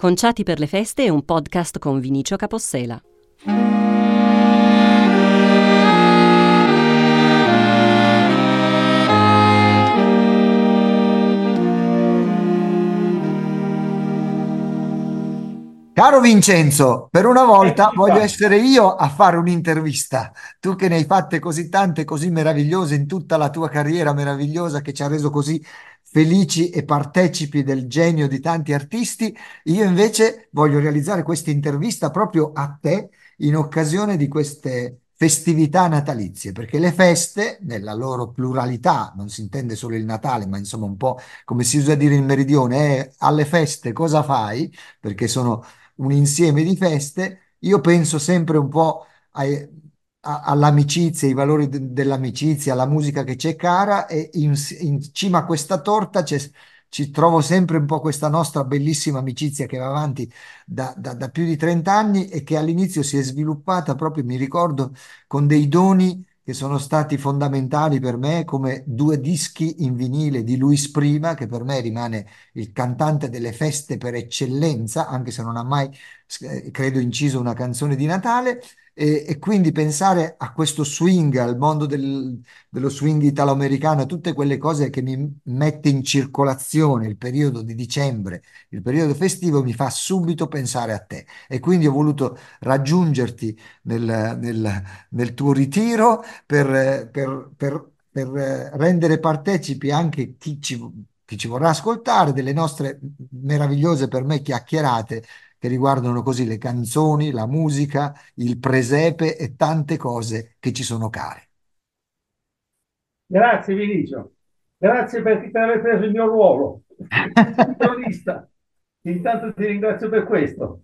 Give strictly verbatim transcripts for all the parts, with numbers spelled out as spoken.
Conciati per le feste è un podcast con Vinicio Capossela. Caro Vincenzo, per una volta Eccoci voglio qua. essere io a fare un'intervista. Tu che ne hai fatte così tante, così meravigliose in tutta la tua carriera meravigliosa che ci ha reso così felici e partecipi del genio di tanti artisti, io invece voglio realizzare questa intervista proprio a te in occasione di queste festività natalizie, perché le feste, nella loro pluralità, non si intende solo il Natale, ma insomma un po' come si usa dire in Meridione, è alle feste cosa fai? Perché sono un insieme di feste, io penso sempre un po' ai- a- all'amicizia, ai valori de- dell'amicizia, alla musica che c'è cara e in, in cima a questa torta c'è- ci trovo sempre un po' questa nostra bellissima amicizia che va avanti da, da- da più di trenta anni e che all'inizio si è sviluppata proprio, mi ricordo, con dei doni che sono stati fondamentali per me, come due dischi in vinile di Luis Prima, che per me rimane il cantante delle feste per eccellenza, anche se non ha mai, eh, credo, inciso una canzone di Natale. E, e quindi pensare a questo swing, al mondo del- dello swing italo-americano, tutte quelle cose che mi mette in circolazione il periodo di dicembre, il periodo festivo, mi fa subito pensare a te. E quindi ho voluto raggiungerti nel, nel- nel tuo ritiro per, eh, per- per- per, eh, rendere partecipi anche chi ci chi ci vorrà ascoltare delle nostre meravigliose per me chiacchierate che riguardano così le canzoni, la musica, il presepe e tante cose che ci sono care. Grazie Vinicio, grazie per, per aver preso il mio ruolo di cronista. Intanto ti ringrazio per questo.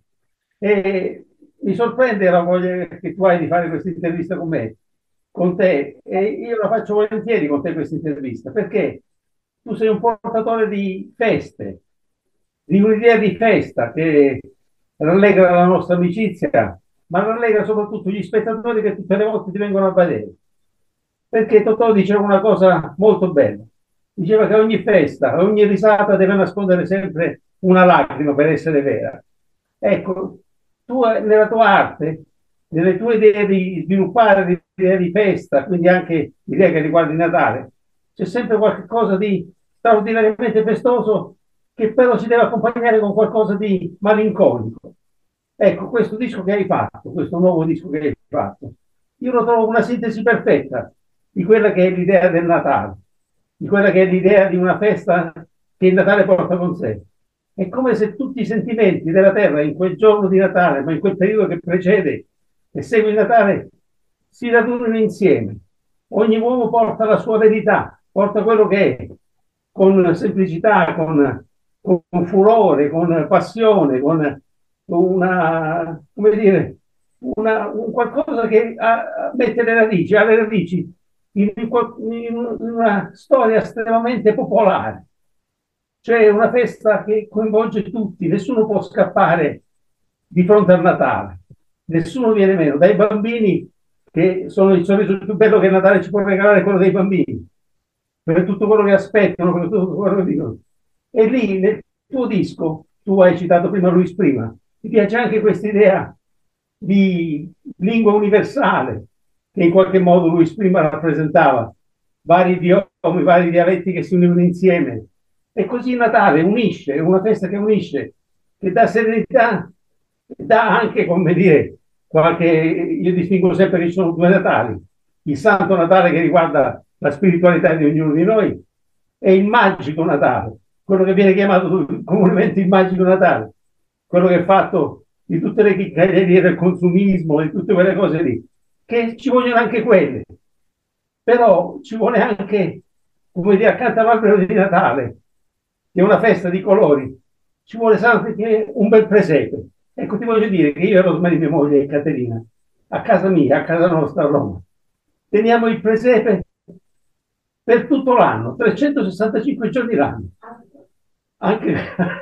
E mi sorprende la voglia che tu hai di fare questa intervista con me, con te, e io la faccio volentieri con te questa intervista, perché tu sei un portatore di feste, di un'idea di festa che rallegra la nostra amicizia, ma rallegra soprattutto gli spettatori che tutte le volte ti vengono a vedere. Perché Totò diceva una cosa molto bella. Diceva che ogni festa, ogni risata deve nascondere sempre una lacrima per essere vera. Ecco, tu eh, nella tua arte, nelle tue idee di sviluppare l'idea di festa, quindi anche l'idea che riguarda il Natale, c'è sempre qualcosa di straordinariamente festoso che però si deve accompagnare con qualcosa di malinconico. Ecco, questo disco che hai fatto, questo nuovo disco che hai fatto, io lo trovo una sintesi perfetta di quella che è l'idea del Natale, di quella che è l'idea di una festa che il Natale porta con sé. È come se tutti i sentimenti della terra in quel giorno di Natale, ma in quel periodo che precede e segue il Natale, si radunano insieme. Ogni uomo porta la sua verità, porta quello che è, con semplicità, con, con furore, con passione, con una, come dire, una, un qualcosa che ha, mette le radici, ha le radici in, in una storia estremamente popolare, cioè una festa che coinvolge tutti, nessuno può scappare di fronte al Natale, nessuno viene meno, dai bambini che sono il sorriso più bello che Natale ci può regalare, quello dei bambini, per tutto quello che aspettano, per tutto quello che dicono. E lì nel tuo disco, tu hai citato prima Luis Prima, mi piace anche questa idea di lingua universale che in qualche modo Luis Prima rappresentava, vari idiomi, vari dialetti che si univano insieme. E così il Natale unisce, è una festa che unisce, che dà serenità, dà anche, come dire, qualche, io distingo sempre che ci sono due Natali, il Santo Natale che riguarda la spiritualità di ognuno di noi e il magico Natale, quello che viene chiamato comunemente il magico Natale, quello che è fatto di tutte le chiccherie del consumismo, di tutte quelle cose lì, che ci vogliono anche quelle, però ci vuole anche, come dire, accanto all'albero di Natale, che è una festa di colori, ci vuole sempre un bel presepe. Ecco, ti voglio dire che io e Rosmarie, mia moglie e Caterina, a casa mia, a casa nostra a Roma, teniamo il presepe per tutto l'anno, trecentosessantacinque giorni l'anno. Anche,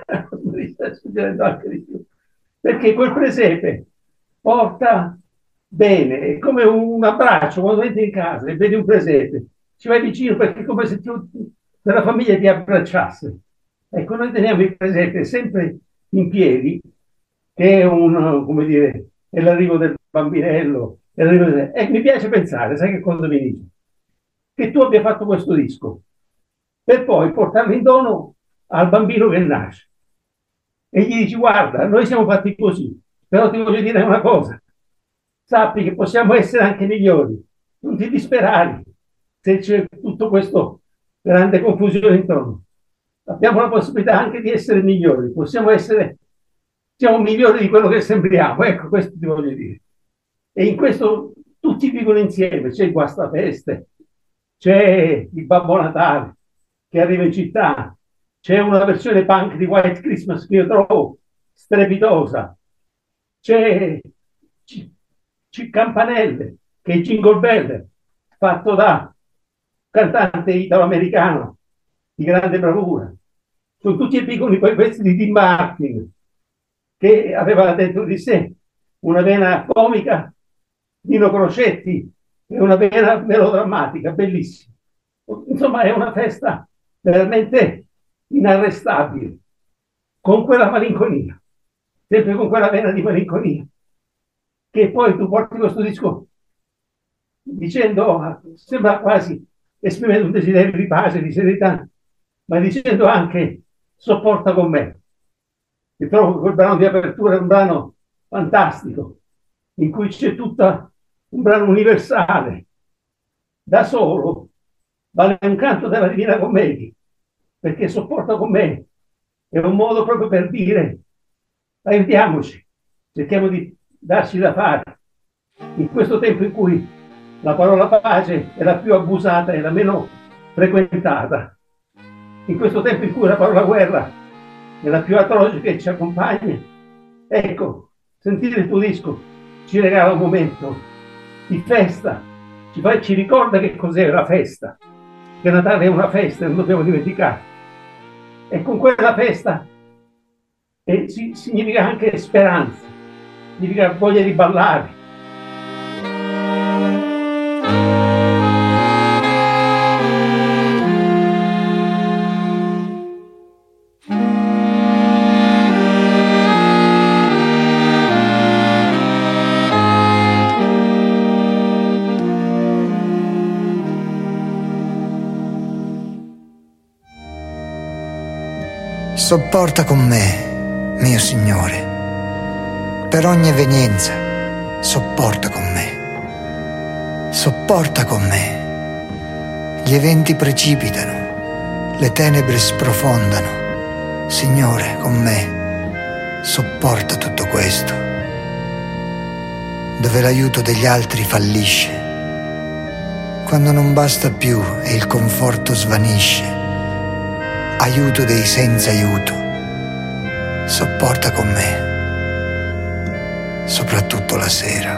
anche di più. Perché quel presepe porta bene, è come un abbraccio quando entri in casa e vedi un presepe, ci vai vicino perché è come se, ti, se la famiglia ti abbracciasse. Ecco, noi teniamo il presepe sempre in piedi, che è un, come dire, è l'arrivo del bambinello, è l'arrivo del... E mi piace pensare, sai che cosa mi dice? Che tu abbia fatto questo disco, per poi portarlo in dono al bambino che nasce. E gli dici, guarda, noi siamo fatti così, però ti voglio dire una cosa, sappi che possiamo essere anche migliori, non ti disperare se c'è tutto questo grande confusione intorno. Abbiamo la possibilità anche di essere migliori, possiamo essere, siamo migliori di quello che sembriamo, ecco, questo ti voglio dire. E in questo tutti vivono insieme, c'è il guastapeste, c'è il Babbo Natale che arriva in città, c'è una versione punk di White Christmas che io trovo strepitosa, c'è, c'è Campanelle, che è il Jingle Bell, fatto da cantante italo-americano di grande bravura. Sono tutti e piccoli quei pezzi di Dean Martin, che aveva dentro di sé una vena comica, Nino Crocetti, e una vena melodrammatica, bellissima. Insomma, è una festa veramente inarrestabile, con quella malinconia, sempre con quella vena di malinconia, che poi tu porti questo disco dicendo, sembra quasi esprimendo un desiderio di pace, di serenità, ma dicendo anche sopporta con me. E trovo che quel brano di apertura è un brano fantastico, in cui c'è tutta un brano universale, da solo, vale un canto della Divina Commedia, perché sopporta con me è un modo proprio per dire aiutiamoci, cerchiamo di darci da fare. In questo tempo in cui la parola pace è la più abusata e la meno frequentata, in questo tempo in cui la parola guerra è la più atroce che ci accompagna, ecco, sentire il tuo disco ci regala un momento di festa, ci, fa, ci ricorda che cos'è la festa, che Natale è una festa e non dobbiamo dimenticare. E con quella festa eh, si, significa anche speranza, significa voglia di ballare. Sopporta con me, mio Signore, per ogni evenienza, sopporta con me, sopporta con me. Gli eventi precipitano, le tenebre sprofondano. Signore, con me, sopporta tutto questo. Dove l'aiuto degli altri fallisce, quando non basta più e il conforto svanisce, aiuto dei senza aiuto, sopporta con me, soprattutto la sera.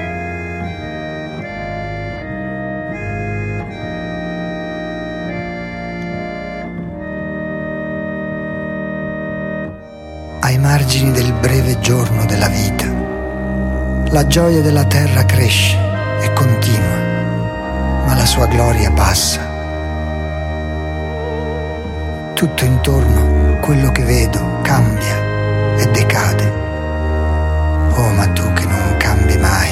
Ai margini del breve giorno della vita, la gioia della terra cresce e continua, ma la sua gloria passa. Tutto intorno, quello che vedo, cambia e decade. Oh, ma tu che non cambi mai.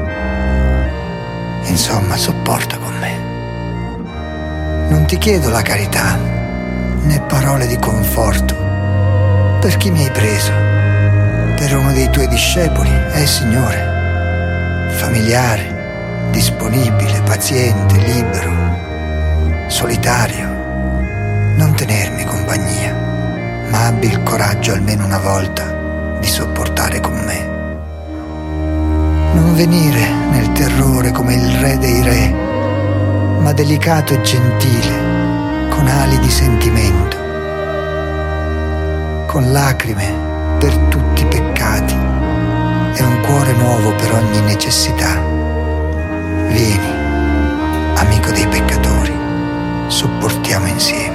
Insomma, sopporta con me. Non ti chiedo la carità, né parole di conforto. Per chi mi hai preso? Per uno dei tuoi discepoli, eh, Signore? Familiare, disponibile, paziente, libero, solitario. Non tenermi compagnia, ma abbi il coraggio almeno una volta di sopportare con me. Non venire nel terrore come il re dei re, ma delicato e gentile, con ali di sentimento, con lacrime per tutti i peccati e un cuore nuovo per ogni necessità. Vieni, amico dei peccatori, sopportiamo insieme.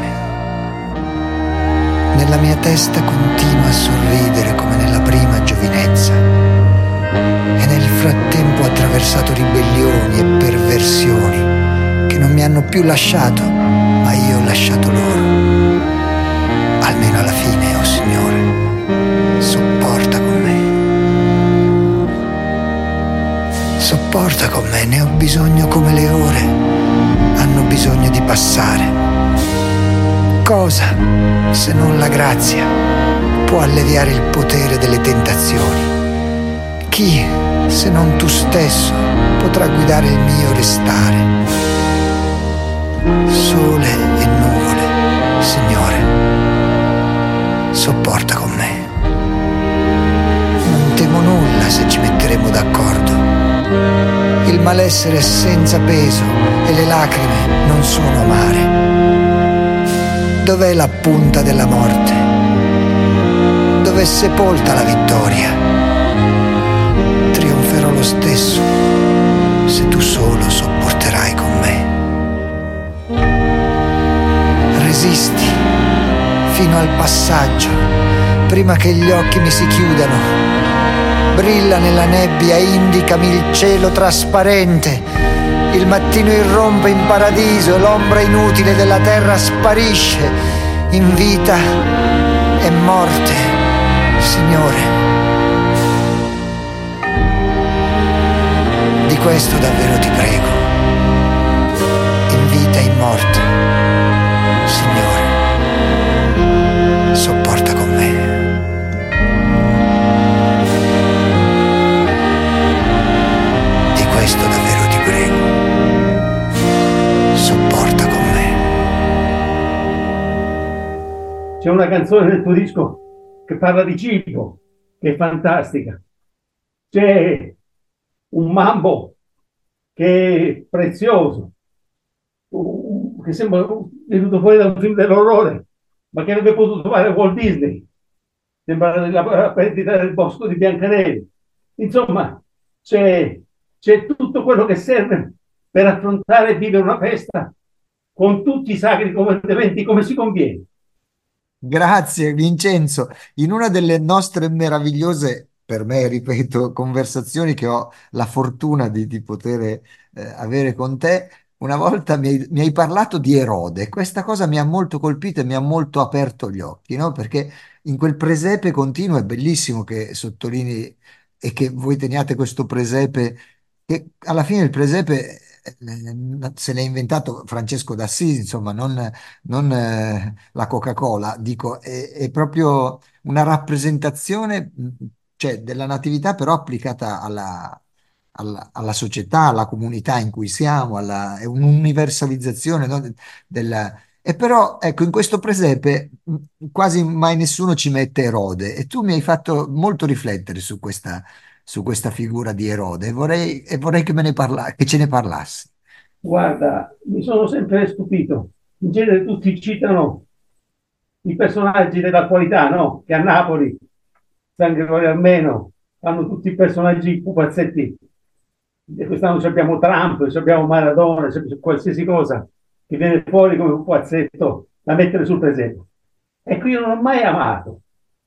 Nella mia testa continua a sorridere come nella prima giovinezza e nel frattempo ho attraversato ribellioni e perversioni che non mi hanno più lasciato, ma io ho lasciato loro. Almeno alla fine, oh Signore, Sopporta con me, ne ho bisogno come le ore hanno bisogno di passare. Cosa, se non la grazia, può alleviare il potere delle tentazioni? Chi, se non tu stesso, potrà guidare il mio restare? Sole e nuvole, Signore, sopporta con me. Non temo nulla se ci metteremo d'accordo. Il malessere è senza peso e le lacrime non sono amare. Dov'è la punta della morte? Dov'è sepolta la vittoria? Trionferò lo stesso se tu solo sopporterai con me. Resisti fino al passaggio, prima che gli occhi mi si chiudano. Brilla nella nebbia, indicami il cielo trasparente. Il mattino irrompe in paradiso e l'ombra inutile della terra sparisce. In vita e morte, Signore. Di questo davvero ti prego. In vita e in morte, Signore, sopporta con me. Questo davvero ti prego, sopporta con me. C'è una canzone nel tuo disco che parla di cibo, che è fantastica. C'è un mambo che è prezioso, che sembra venuto fuori da un film dell'orrore, ma che avrebbe potuto fare Walt Disney. Sembra la perdita del bosco di Biancaneve. Insomma, c'è C'è tutto quello che serve per affrontare e vivere una festa con tutti i sacri comandamenti come si conviene. Grazie Vincenzo. In una delle nostre meravigliose, per me, ripeto, conversazioni che ho la fortuna di, di poter eh, avere con te, una volta mi hai, mi hai parlato di Erode. Questa cosa mi ha molto colpito e mi ha molto aperto gli occhi, no? Perché in quel presepe continuo è bellissimo che sottolinei e che voi teniate questo presepe, che alla fine il presepe eh, se l'è inventato Francesco d'Assisi, insomma, non, non, eh, la Coca-Cola, dico, è, è proprio una rappresentazione, mh, cioè, della natività, però applicata alla, alla- alla società, alla comunità in cui siamo, alla- è un'universalizzazione, no, del- e però, ecco, in questo presepe mh, quasi mai nessuno ci mette Erode e tu mi hai fatto molto riflettere su questa, su questa figura di Erode e vorrei, e vorrei che me ne parla, che ce ne parlassi. Guarda, mi sono sempre stupito. In genere tutti citano i personaggi dell'attualità, no? Che a Napoli, San Gregorio Armeno, fanno tutti i personaggi pupazzetti. E quest'anno ci abbiamo Trump, ci abbiamo Maradona, c'è qualsiasi cosa che viene fuori come un pupazzetto da mettere sul presepe. Ecco, io non ho mai amato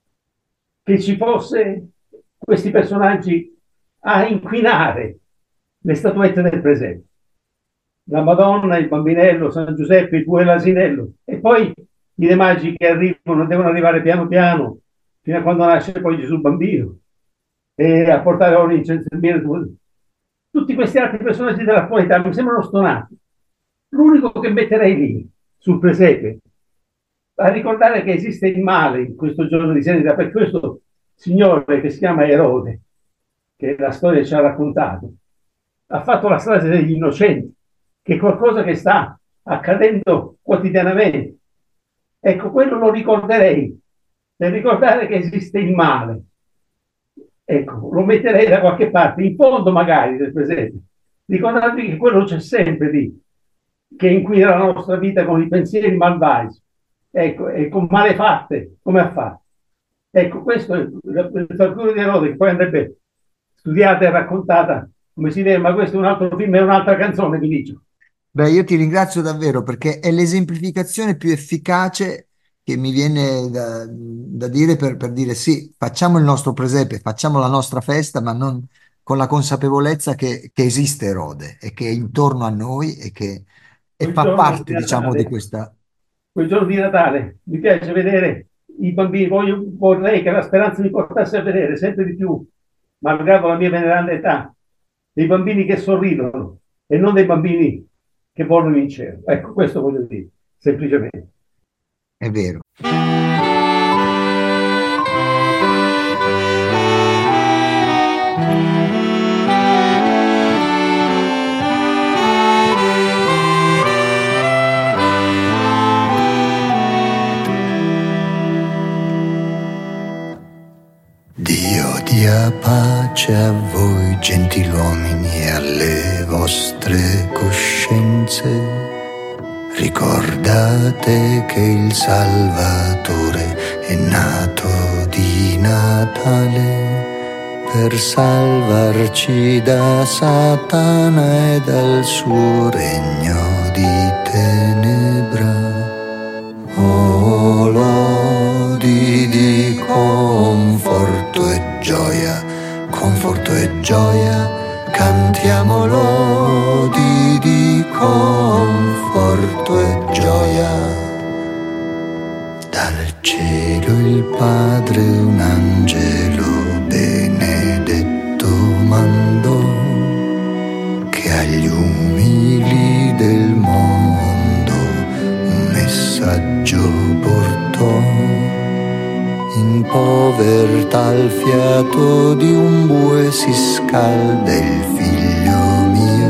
che ci fosse questi personaggi a inquinare le statuette del presepe. La Madonna, il bambinello, San Giuseppe, il bue e l'asinello. E poi i re magi che arrivano, devono arrivare piano piano, fino a quando nasce poi Gesù bambino, e a portare oro, incenso e mirra. Tutti questi altri personaggi della qualità mi sembrano stonati. L'unico che metterei lì, sul presepe, a ricordare che esiste il male in questo giorno di sanità, per questo signore che si chiama Erode, che la storia ci ha raccontato, ha fatto la strage degli innocenti, che è qualcosa che sta accadendo quotidianamente. Ecco, quello lo ricorderei, per ricordare che esiste il male. Ecco, lo metterei da qualche parte, in fondo magari del presepe. Ricordatevi che quello c'è sempre lì, che inquina la nostra vita con i pensieri malvagi, ecco, e con malefatte, come ha fatto. Ecco, questo è la figura di Erode, che poi andrebbe studiata e raccontata come si deve, ma questo è un altro film e un'altra canzone, vi dico. Beh, io ti ringrazio davvero perché è l'esemplificazione più efficace che mi viene da, da dire per, per dire sì, facciamo il nostro presepe, facciamo la nostra festa, ma non con la consapevolezza che, che esiste Erode e che è intorno a noi e che e Quel fa giorno di parte, diciamo, di Natale, questa. quel giorno di Natale, mi piace vedere i bambini, voglio, vorrei che la speranza mi portasse a vedere sempre di più, malgrado la mia veneranda età, dei bambini che sorridono e non dei bambini che volano in cielo. Ecco, questo voglio dire, semplicemente. È vero. Dio dia pace a voi gentiluomini e alle vostre coscienze. Ricordate che il Salvatore è nato di Natale per salvarci da Satana e dal suo regno di tenebra. Oh, lodi di conforto e gioia, conforto e gioia, cantiamo lodi di conforto e gioia. Dal cielo il Padre un angelo benedetto mandò, che agli umili del mondo un messaggio portò. In povertà al fiato di un bue si scalda il figlio mio.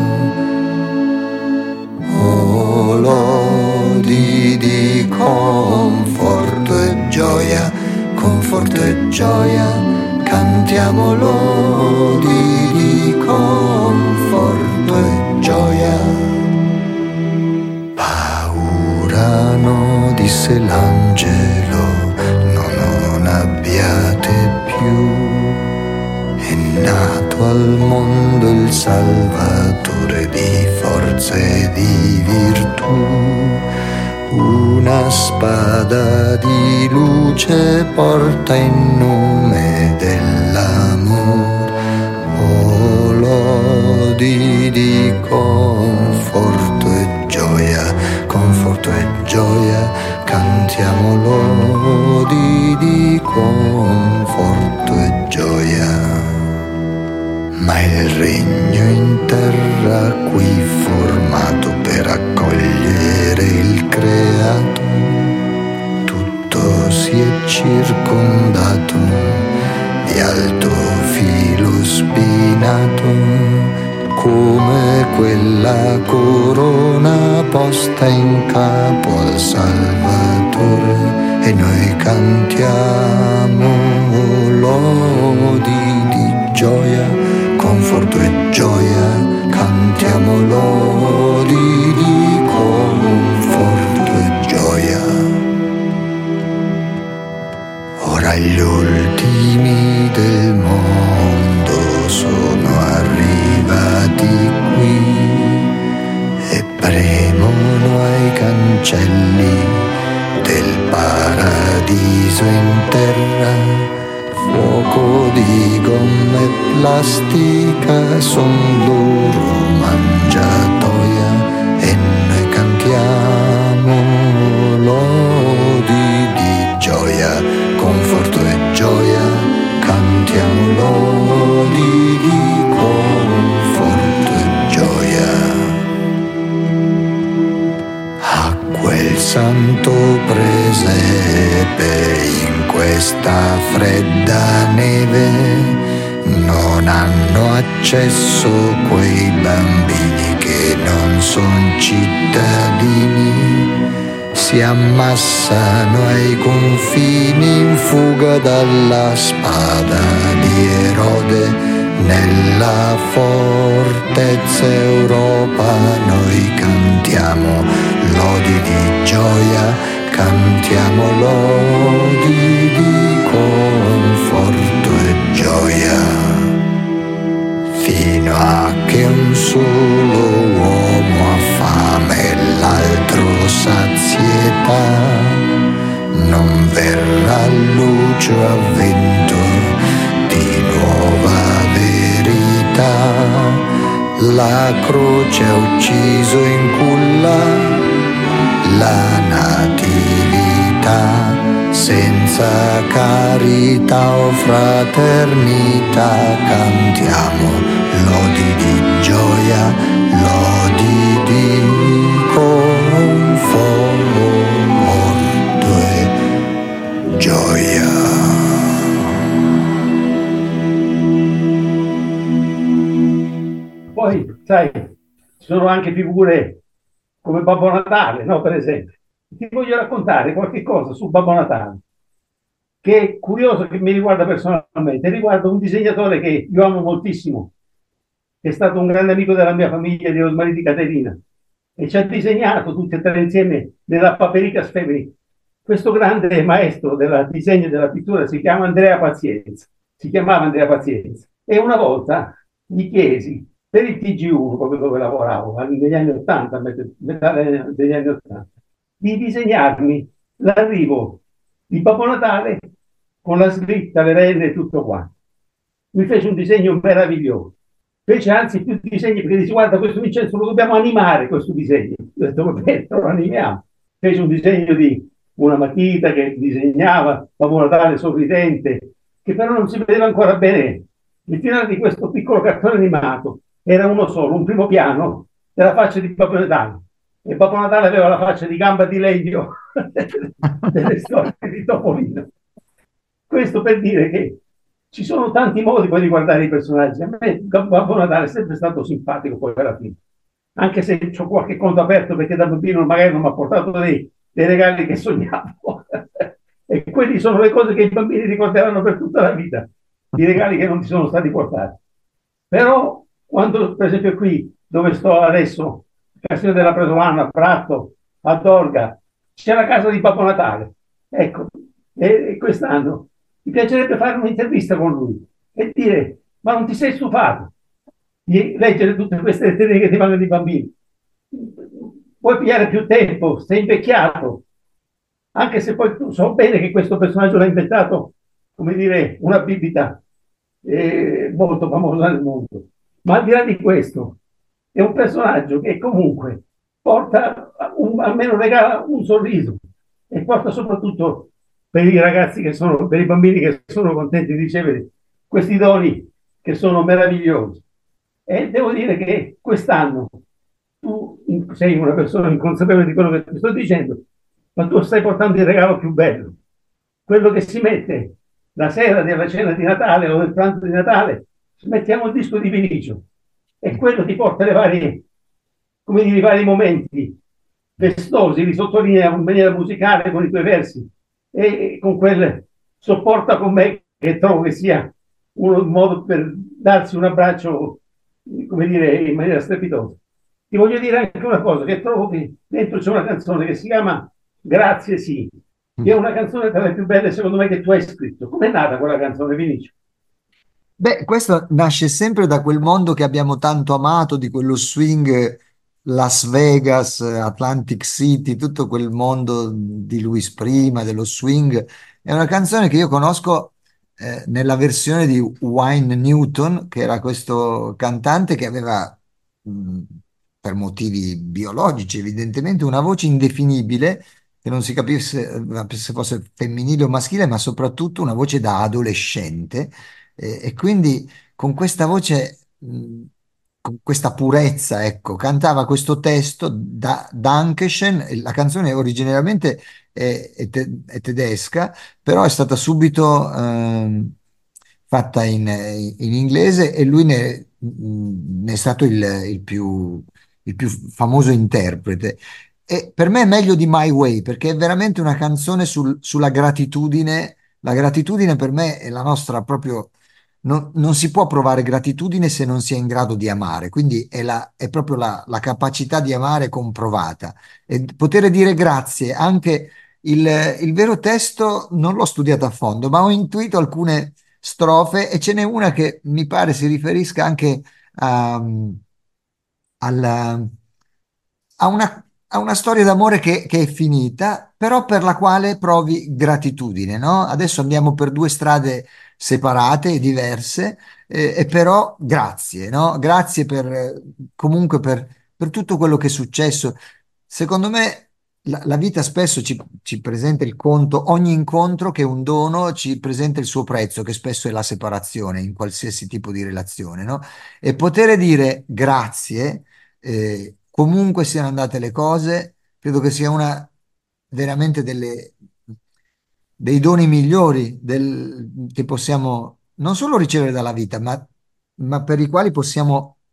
Oh, lodi di conforto e gioia, conforto e gioia, cantiamo lodi di conforto e gioia. Paura no, disse l'angelo, abbiate più, è nato al mondo il Salvatore di forza e di virtù, una spada di luce porta in nome dell'amor. Oh, lodi di conforto e gioia, conforto e gioia, cantiamo lodi di conforto e gioia. Ma il regno in terra qui formato per accogliere il creato, tutto si è circondato di alto filo spinato, come quella corona posta in capo al Salvatore, e noi cantiamo lodi di gioia, conforto e gioia, cantiamo lodi di conforto e gioia. Ora gli ultimi del mondo sono arrivati qui e premono ai cancelli del paradiso in terra. Fuoco di gomma e plastica son loro mangiatoia, e noi cantiamo lodi di gioia, conforto e gioia, cantiamo lodi di conforto e gioia. A quel santo presepe in questa fredda neve non hanno accesso quei bambini che non son cittadini, si ammassano ai confini in fuga dalla spada di Erode. Nella fortezza Europa noi cantiamo lodi di gioia, cantiamo lodi di conforto e gioia, fino a che un solo uomo ha fame e l'altro sazietà, non verrà luce a vento di nuova verità. La croce ha ucciso in culla la natività, senza carità o fraternità cantiamo lodi di poi, sai, ci sono anche figure come Babbo Natale, no? Per esempio. Ti voglio raccontare qualche cosa su Babbo Natale, che è curioso, che mi riguarda personalmente. Riguarda un disegnatore che io amo moltissimo, che è stato un grande amico della mia famiglia, di Rosmarie di Caterina, e ci ha disegnato tutti e tre insieme nella Papericas Family. Questo grande maestro del disegno e della pittura si chiama Andrea Pazienza, si chiamava Andrea Pazienza. E una volta gli chiesi, per il T G uno, proprio dove lavoravo, negli anni ottanta, metà degli anni ottanta, di disegnarmi l'arrivo di Babbo Natale con la scritta, le renne e tutto quanto. Mi fece un disegno meraviglioso. Fece anzi più disegni, perché dice: guarda, questo Vincenzo lo dobbiamo animare, questo disegno. Io ho detto: va bene, lo animiamo. Fece un disegno di una matita che disegnava Babbo Natale sorridente, che però non si vedeva ancora bene. Il finale di questo piccolo cartone animato era uno solo, un primo piano della faccia di Babbo Natale. E Babbo Natale aveva la faccia di Gamba di Legno delle storie di Topolino. Questo per dire che ci sono tanti modi poi di guardare i personaggi. A me Babbo Natale è sempre stato simpatico poi alla fine, anche se ho qualche conto aperto perché da bambino magari non mi ha portato dei, dei regali che sognavo. E quelli sono le cose che i bambini ricorderanno per tutta la vita, i regali che non ti sono stati portati. Però quando, per esempio, qui dove sto adesso, Castione della Presolana, a Prato, a Dorga, c'è la casa di Babbo Natale. Ecco, e, e quest'anno mi piacerebbe fare un'intervista con lui e dire: ma non ti sei stufato di leggere tutte queste lettere che ti mandano i bambini? Vuoi pigliare più tempo? Sei invecchiato. Anche se poi tu so bene che questo personaggio l'ha inventato, come dire, una bibita eh, molto famosa nel mondo. Ma al di là di questo, è un personaggio che comunque porta, un, almeno regala un sorriso, e porta soprattutto per i ragazzi che sono, per i bambini che sono contenti di ricevere questi doni che sono meravigliosi. E devo dire che quest'anno tu sei una persona inconsapevole di quello che ti sto dicendo, ma tu stai portando il regalo più bello, quello che si mette la sera della cena di Natale o del pranzo di Natale. Mettiamo il disco di Vinicio e quello ti porta le varie, come dire, i vari momenti festosi, li sottolinea in maniera musicale con i tuoi versi e con quel sopporta con me, che trovo che sia un modo per darsi un abbraccio, come dire, in maniera strepitosa. Ti voglio dire anche una cosa, che trovo che dentro c'è una canzone che si chiama Grazie sì, che è una canzone tra le più belle secondo me che tu hai scritto. Com'è nata quella canzone, Vinicio? Beh, questo nasce sempre da quel mondo che abbiamo tanto amato, di quello swing, Las Vegas, Atlantic City, tutto quel mondo di Louis Prima, dello swing. È una canzone che io conosco eh, nella versione di Wayne Newton, che era questo cantante che aveva, mh, per motivi biologici, evidentemente, una voce indefinibile, che non si capisse eh, se fosse femminile o maschile, ma soprattutto una voce da adolescente. E, e quindi con questa voce, mh, con questa purezza, ecco, cantava questo testo da Dankeschön. E la canzone originariamente è, è te- è tedesca, però è stata subito ehm, fatta in, in inglese, e lui ne, mh, ne è stato il, il più, il più famoso interprete. E per me è meglio di My Way, perché è veramente una canzone sul- sulla gratitudine. La gratitudine per me è la nostra proprio. Non, non si può provare gratitudine se non si è in grado di amare, quindi è, la- è proprio la, la capacità di amare comprovata. E poter dire grazie, anche il, il vero testo non l'ho studiato a fondo, ma ho intuito alcune strofe, e ce n'è una che mi pare si riferisca anche a, alla- a una, a una storia d'amore che, che è finita, però per la quale provi gratitudine, no? Adesso andiamo per due strade separate e diverse, eh, e però grazie, no? Grazie per, eh, comunque per, per tutto quello che è successo. Secondo me la, la vita spesso ci, ci presenta il conto, ogni incontro che è un dono ci presenta il suo prezzo, che spesso è la separazione in qualsiasi tipo di relazione, no? E poter dire grazie, eh, comunque siano andate le cose, credo che sia una veramente delle, dei doni migliori del- che possiamo non solo ricevere dalla vita, ma, ma per i quali possiamo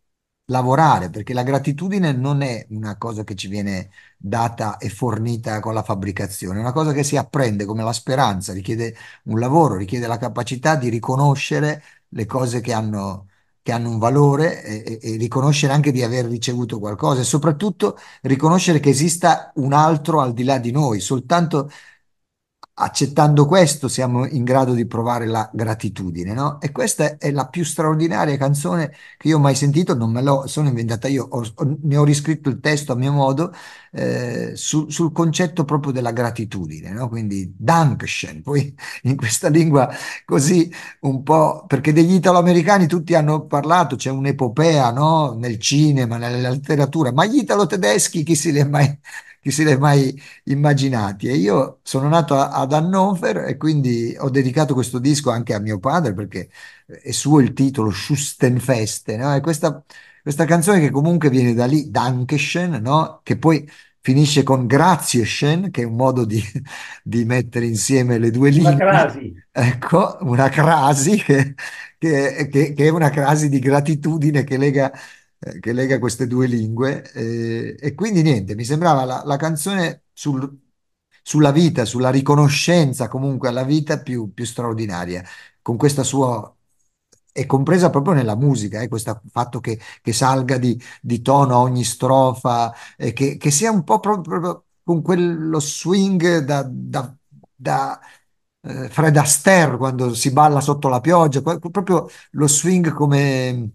lavorare, perché la gratitudine non è una cosa che ci viene data e fornita con la fabbricazione, è una cosa che si apprende come la speranza, richiede un lavoro, richiede la capacità di riconoscere le cose che hanno, che hanno un valore e, e- e riconoscere anche di aver ricevuto qualcosa e soprattutto riconoscere che esista un altro al di là di noi. Soltanto accettando questo siamo in grado di provare la gratitudine, no? E questa è la più straordinaria canzone che io ho mai sentito, non me l'ho sono inventata io, ho- ho- ne ho riscritto il testo a mio modo, eh, su- sul concetto proprio della gratitudine, no? Quindi Dankeschön, poi in questa lingua così un po', perché degli italo-americani tutti hanno parlato, c'è un'epopea, no? Nel cinema, nella letteratura, ma gli italo-tedeschi chi se li è mai, chi se li è mai immaginati? E io sono nato a- ad Hannover e quindi ho dedicato questo disco anche a mio padre perché è suo il titolo Schustenfeste, no? E questa, questa canzone che comunque viene da lì, Dankeschön, no? Che poi finisce con Grazieschön, che è un modo di, di mettere insieme le due Una lingue. crasi. Ecco, una crasi che, che- che- che è una crasi di gratitudine che lega, eh, che lega queste due lingue. eh, e quindi niente, mi sembrava la, la canzone sul- sulla vita, sulla riconoscenza comunque alla vita più, più straordinaria, con questa sua. È compresa proprio nella musica, eh, questo fatto che, che salga di, di tono ogni strofa, e che, che sia un po' proprio, proprio con quello swing da, da, da eh, Fred Astaire quando si balla sotto la pioggia, que- proprio lo swing come,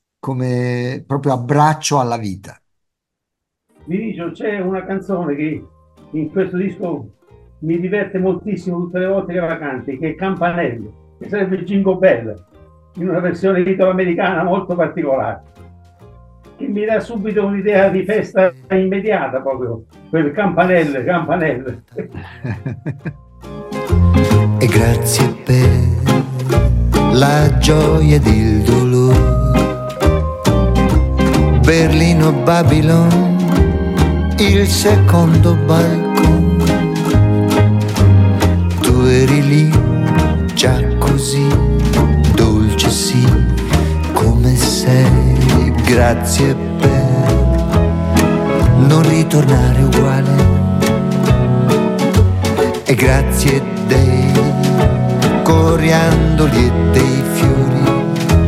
come proprio abbraccio alla vita. Vinicio, c'è una canzone che in questo disco mi diverte moltissimo tutte le volte che la canti, che è Campanello, che sarebbe Jingle Bell, in una versione italo-americana molto particolare, che mi dà subito un'idea di festa immediata proprio, quel campanelle, campanelle. E grazie per la gioia ed il dolore. Berlino, Babylon, il secondo balcone. Tu eri lì, già così dolce, sì, come sei. Grazie per non ritornare uguale. E grazie dei coriandoli e dei fiori.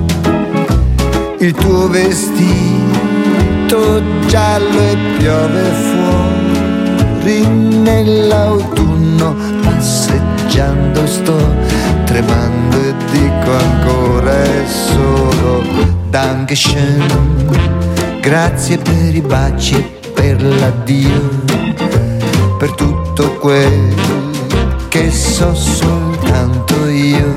Il tuo vestito giallo e piove fuori. Nell'autunno passeggiando sto tremando e dico ancora è solo Dankeschön. Grazie per i baci e per l'addio, per tutto quel che so soltanto io.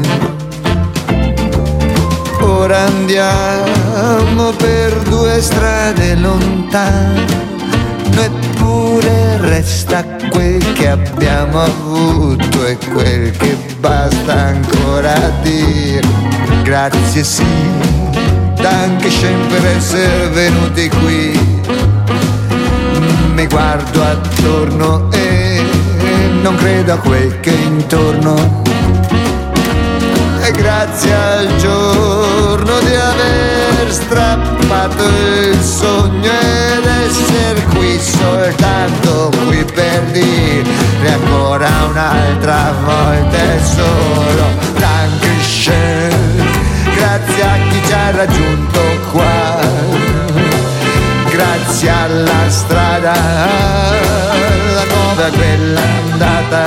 Ora andiamo per due strade lontane, eppure resta quel che abbiamo avuto e quel che basta ancora dire. Grazie sì, Dankeschön per essere venuti qui. Mi guardo attorno e non credo a quel che è intorno. E grazie al giorno di aver strappato il sogno ed essere qui, soltanto qui per dire ancora un'altra volta è solo Dankeschön. Grazie a chi ci ha raggiunto qua, grazie alla strada, la nuova e quella andata,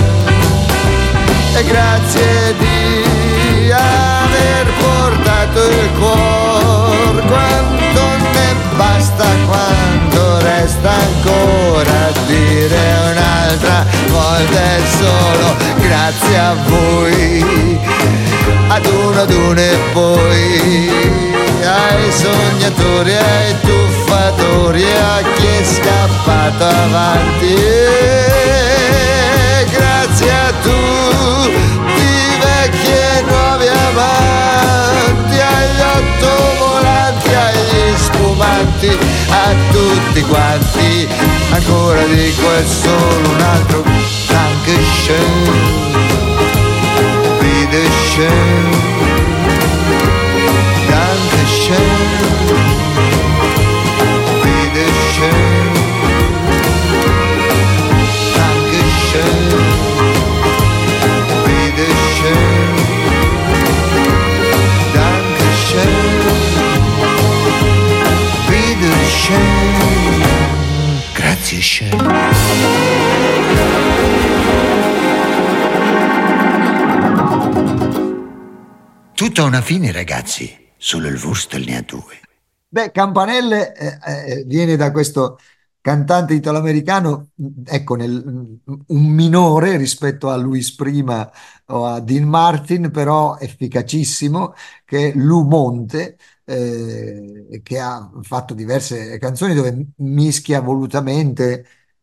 e grazie di aver portato il cuore quanto ne basta, quando resta ancora a dire un'altra volta è solo grazie a voi, ad uno ad uno e poi ai sognatori, ai tuffatori, a chi è scappato avanti. E grazie a tutti vecchi e nuovi amanti, agli otto volanti, agli spumanti, a tutti quanti ancora dico è solo un altro Dankeschön. Dankeschön, magician. Tutto ha una fine, ragazzi, solo il Wurstel ne ha due. Beh, Campanelle eh, eh, viene da questo cantante italo-americano, ecco, nel, un minore rispetto a Luis Prima o a Dean Martin, però efficacissimo, che è Lu Monte, eh, che ha fatto diverse canzoni dove mischia volutamente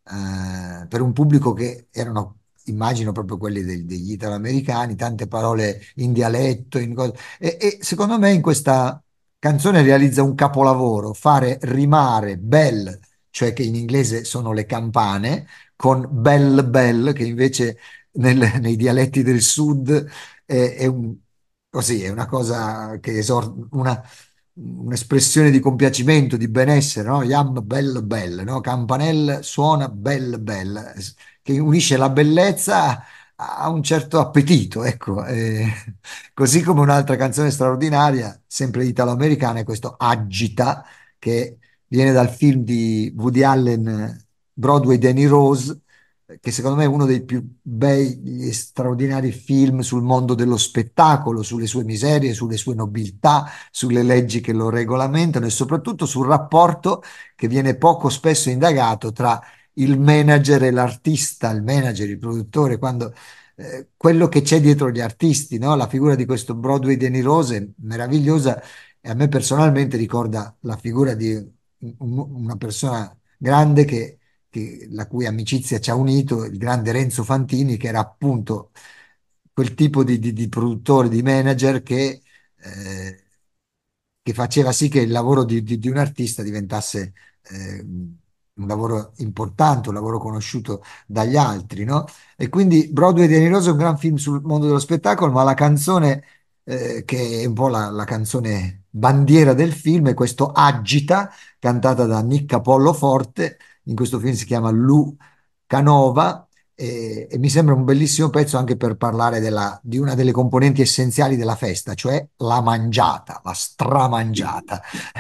eh, per un pubblico che erano, immagino, proprio quelli dei- degli italo-americani, tante parole in dialetto, in cose- e, e secondo me in questa canzone realizza un capolavoro: fare rimare bell, cioè che in inglese sono le campane, con bell bell, che invece nel- nei dialetti del sud è, è un- così, è una cosa che esor- una, un'espressione di compiacimento, di benessere, no? Yam bell bell, no? Campanelle suona bell bell, che unisce la bellezza a un certo appetito, ecco. eh. Così come un'altra canzone straordinaria, sempre italo-americana, è questo Agita, che viene dal film di Woody Allen, Broadway Danny Rose, che secondo me è uno dei più bei e straordinari film sul mondo dello spettacolo, sulle sue miserie, sulle sue nobiltà, sulle leggi che lo regolamentano e soprattutto sul rapporto che viene poco spesso indagato tra il manager e l'artista, il manager, il produttore, quando eh, quello che c'è dietro gli artisti, no? La figura di questo Broadway Danny Rose è meravigliosa e a me personalmente ricorda la figura di un- una persona grande che, che- la cui amicizia ci ha unito, il grande Renzo Fantini, che era appunto quel tipo di, di- di produttore, di manager che, eh, che faceva sì che il lavoro di, di- di un artista diventasse eh, un lavoro importante, un lavoro conosciuto dagli altri, no? E quindi Broadway di Rosa è un gran film sul mondo dello spettacolo, ma la canzone eh, che è un po' la, la canzone bandiera del film è questo Agita, cantata da Nick Apollo Forte. In questo film si chiama Lu Canova. E, e mi sembra un bellissimo pezzo anche per parlare della- di una delle componenti essenziali della festa, cioè la mangiata, la stramangiata.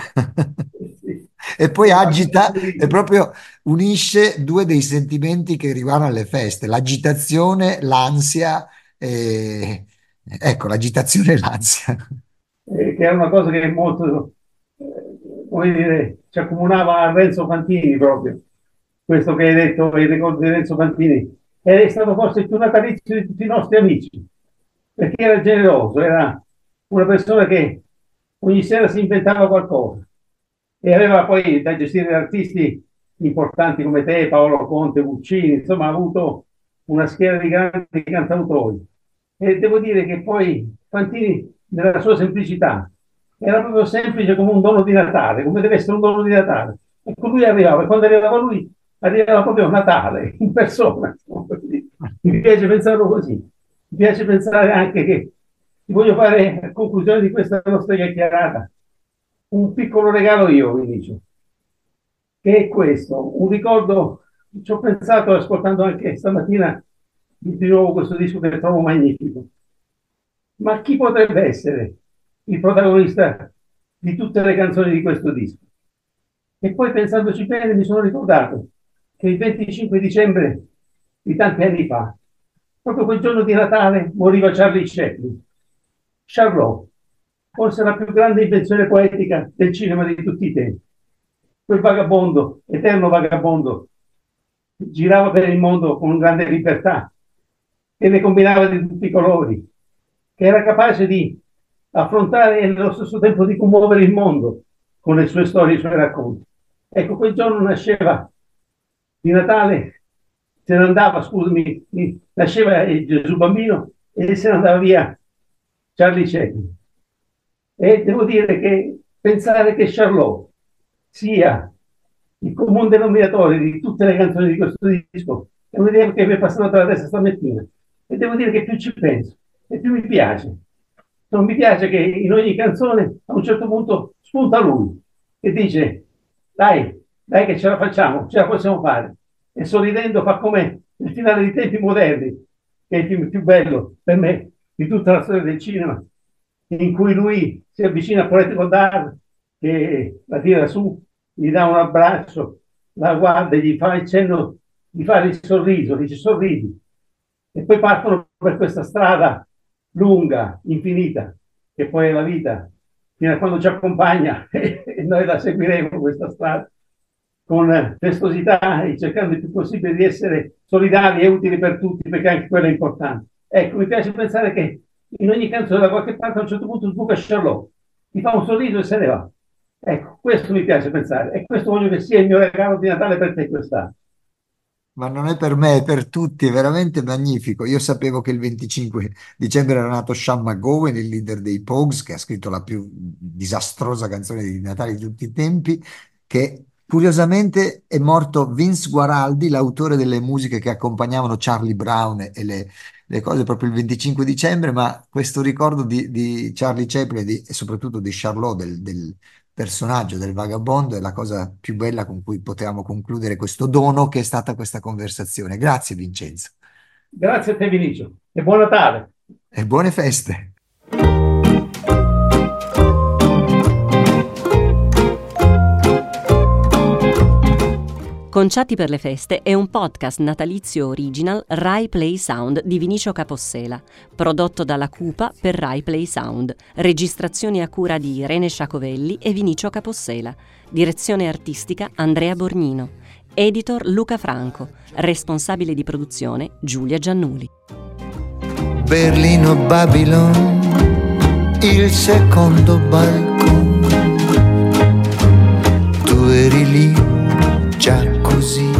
Sì. E poi Mi fa agita e ridere. proprio unisce due dei sentimenti che riguardano le feste: l'agitazione, l'ansia, e... ecco, l'agitazione e l'ansia. Eh, che è una cosa che è molto, eh, come dire, ci accomunava a Renzo Fantini proprio. Questo che hai detto, il ricordo di Renzo Fantini, è stato forse il più natalizio di tutti i nostri amici, perché era generoso, era una persona che ogni sera si inventava qualcosa e aveva poi da gestire artisti importanti come te, Paolo Conte, Guccini, insomma ha avuto una schiera di grandi cantautori. E devo dire che poi Fantini, nella sua semplicità, era proprio semplice come un dono di Natale, come deve essere un dono di Natale. Ecco, lui arrivava, e quando arrivava lui, arrivava proprio Natale, in persona. Mi piace pensarlo così. Mi piace pensare anche che ti voglio fare, a conclusione di questa nostra chiacchierata, un piccolo regalo io, vi dico, che è questo, un ricordo, ci ho pensato ascoltando anche stamattina di nuovo questo disco che trovo magnifico. Ma chi potrebbe essere il protagonista di tutte le canzoni di questo disco? E poi pensandoci bene mi sono ricordato che il venticinque dicembre di tanti anni fa, proprio quel giorno di Natale, moriva Charlie Chaplin. Charlot, forse la più grande invenzione poetica del cinema di tutti i tempi. Quel vagabondo, eterno vagabondo, girava per il mondo con grande libertà, che ne combinava di tutti i colori, che era capace di affrontare e nello stesso tempo di commuovere il mondo con le sue storie e i suoi racconti. Ecco, quel giorno nasceva di Natale, se ne andava, scusami, nasceva il Gesù bambino e se ne andava via Charlie Chaplin. E devo dire che pensare che Charlot sia il comune denominatore di tutte le canzoni di questo disco è un'idea che mi è passata per la testa stamattina. E devo dire che più ci penso e più mi piace. Non mi piace che in ogni canzone a un certo punto spunta lui e dice dai, dai che ce la facciamo, ce la possiamo fare. E sorridendo fa come il finale di Tempi Moderni, che è il film più bello per me di tutta la storia del cinema, in cui lui si avvicina a Paulette Goddard che la tira su, gli dà un abbraccio la guarda e gli fa il cenno di fare il sorriso, dice sorridi, e poi partono per questa strada lunga, infinita, che poi è la vita, fino a quando ci accompagna e noi la seguiremo questa strada con festosità e cercando il più possibile di essere solidali e utili per tutti, perché anche quello è importante. Ecco, mi piace pensare che in ogni canzone da qualche parte a un certo punto sbuca Charlotte, ti fa un sorriso e se ne va. Ecco, questo mi piace pensare e questo voglio che sia il mio regalo di Natale per te quest'anno. Ma non è per me, è per tutti, è veramente magnifico. Io sapevo che il venticinque dicembre era nato Sean McGowan, il leader dei Pogues, che ha scritto la più disastrosa canzone di Natale di tutti i tempi, che curiosamente è morto Vince Guaraldi, l'autore delle musiche che accompagnavano Charlie Brown e le, le cose proprio il venticinque dicembre, ma questo ricordo di, di Charlie Chaplin e, di- e soprattutto di Charlot, del, del personaggio del vagabondo, è la cosa più bella con cui potevamo concludere questo dono che è stata questa conversazione. Grazie Vincenzo Grazie a te Vinicio e buon Natale. e buone feste. Conciati per le feste è un podcast natalizio original Rai Play Sound di Vinicio Capossela, prodotto dalla Cupa per Rai Play Sound, registrazioni a cura di Irene Sciacovelli e Vinicio Capossela, direzione artistica Andrea Borgnino, editor Luca Franco, responsabile di produzione Giulia Giannuli. Berlino, Babylon, il secondo balcone, tu eri lì già così